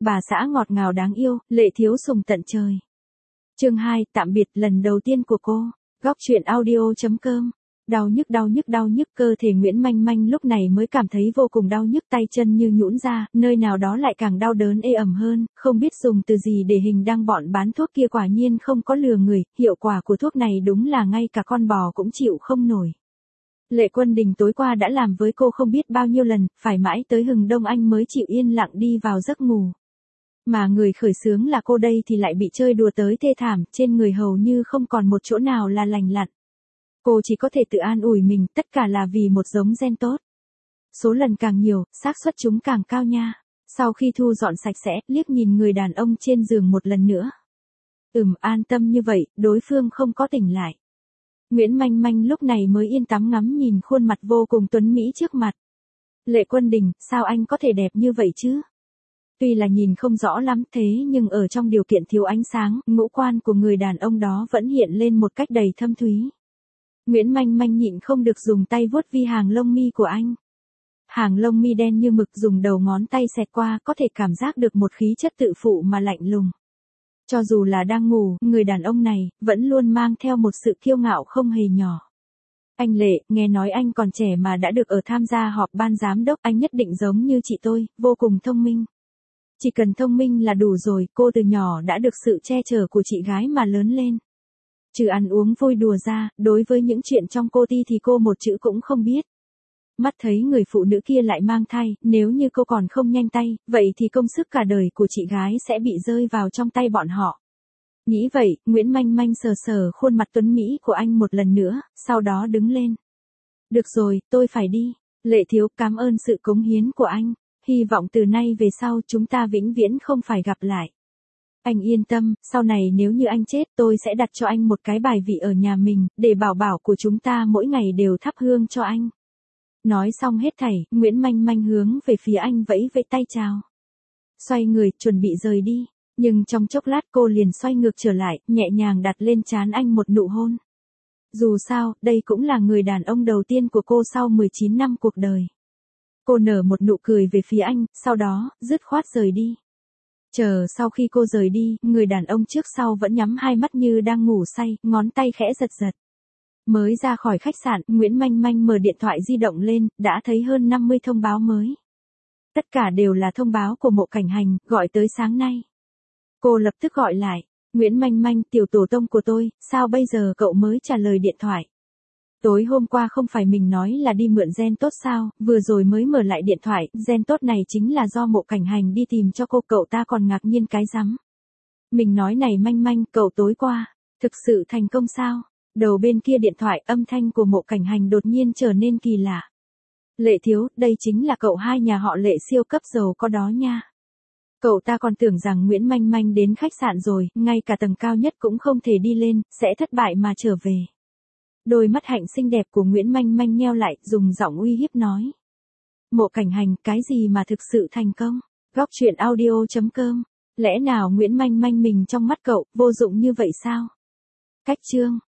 bà xã ngọt ngào đáng yêu, Lệ Thiếu sùng tận trời. Chương 2, tạm biệt lần đầu tiên của cô. Góc truyện audio.com. Đau nhức cơ thể Nguyễn Manh Manh lúc này mới cảm thấy vô cùng đau nhức, tay chân như nhũn ra, nơi nào đó lại càng đau đớn ê ẩm hơn, không biết dùng từ gì để hình dung bọn bán thuốc kia quả nhiên không có lừa người, hiệu quả của thuốc này đúng là ngay cả con bò cũng chịu không nổi. Lệ Quân Đình tối qua đã làm với cô không biết bao nhiêu lần, phải mãi tới hừng đông anh mới chịu yên lặng đi vào giấc ngủ. Mà người khởi xướng là cô đây thì lại bị chơi đùa tới thê thảm, trên người hầu như không còn một chỗ nào là lành lặn. Cô chỉ có thể tự an ủi mình, tất cả là vì một giống gen tốt. Số lần càng nhiều, xác suất chúng càng cao nha. Sau khi thu dọn sạch sẽ, liếc nhìn người đàn ông trên giường một lần nữa. An tâm như vậy, đối phương không có tỉnh lại. Nguyễn Manh Manh lúc này mới yên tắm ngắm nhìn khuôn mặt vô cùng tuấn mỹ trước mặt. Lệ Quân Đình, sao anh có thể đẹp như vậy chứ? Tuy là nhìn không rõ lắm thế nhưng ở trong điều kiện thiếu ánh sáng, ngũ quan của người đàn ông đó vẫn hiện lên một cách đầy thâm thúy. Nguyễn Manh Manh nhịn không được dùng tay vuốt vi hàng lông mi của anh. Hàng lông mi đen như mực, dùng đầu ngón tay xẹt qua có thể cảm giác được một khí chất tự phụ mà lạnh lùng. Cho dù là đang ngủ, người đàn ông này vẫn luôn mang theo một sự kiêu ngạo không hề nhỏ. Anh Lệ, nghe nói anh còn trẻ mà đã được ở tham gia họp ban giám đốc, anh nhất định giống như chị tôi, vô cùng thông minh. Chỉ cần thông minh là đủ rồi, cô từ nhỏ đã được sự che chở của chị gái mà lớn lên. Trừ ăn uống vui đùa ra, đối với những chuyện trong cô ti thì cô một chữ cũng không biết. Mắt thấy người phụ nữ kia lại mang thai, nếu như cô còn không nhanh tay, vậy thì công sức cả đời của chị gái sẽ bị rơi vào trong tay bọn họ. Nghĩ vậy, Nguyễn Manh Manh sờ sờ khuôn mặt tuấn mỹ của anh một lần nữa, sau đó đứng lên. Được rồi, tôi phải đi. Lệ Thiếu, cảm ơn sự cống hiến của anh. Hy vọng từ nay về sau chúng ta vĩnh viễn không phải gặp lại. Anh yên tâm, sau này nếu như anh chết tôi sẽ đặt cho anh một cái bài vị ở nhà mình, để bảo bảo của chúng ta mỗi ngày đều thắp hương cho anh. Nói xong hết thảy, Nguyễn Manh Manh hướng về phía anh vẫy vẫy tay chào. Xoay người, chuẩn bị rời đi. Nhưng trong chốc lát cô liền xoay ngược trở lại, nhẹ nhàng đặt lên trán anh một nụ hôn. Dù sao, đây cũng là người đàn ông đầu tiên của cô sau 19 năm cuộc đời. Cô nở một nụ cười về phía anh, sau đó, dứt khoát rời đi. Chờ sau khi cô rời đi, người đàn ông trước sau vẫn nhắm hai mắt như đang ngủ say, ngón tay khẽ giật giật. Mới ra khỏi khách sạn, Nguyễn Manh Manh mở điện thoại di động lên, đã thấy hơn 50 thông báo mới. Tất cả đều là thông báo của Mộ Cảnh Hành, gọi tới sáng nay. Cô lập tức gọi lại, Nguyễn Manh Manh, tiểu tổ tông của tôi, sao bây giờ cậu mới trả lời điện thoại? Tối hôm qua không phải mình nói là đi mượn gen tốt sao, vừa rồi mới mở lại điện thoại, gen tốt này chính là do Mộ Cảnh Hành đi tìm cho cô, cậu ta còn ngạc nhiên cái rắm. Mình nói này Manh Manh, cậu tối qua, thực sự thành công sao? Đầu bên kia điện thoại, âm thanh của Mộ Cảnh Hành đột nhiên trở nên kỳ lạ. Lệ Thiếu, đây chính là cậu hai nhà họ Lệ siêu cấp giàu có đó nha. Cậu ta còn tưởng rằng Nguyễn Manh Manh đến khách sạn rồi, ngay cả tầng cao nhất cũng không thể đi lên, sẽ thất bại mà trở về. Đôi mắt hạnh xinh đẹp của Nguyễn Manh Manh nheo lại, dùng giọng uy hiếp nói. Mộ Cảnh Hành, cái gì mà thực sự thành công? Góc truyện audio.com. Lẽ nào Nguyễn Manh Manh mình trong mắt cậu, vô dụng như vậy sao? Cách chương.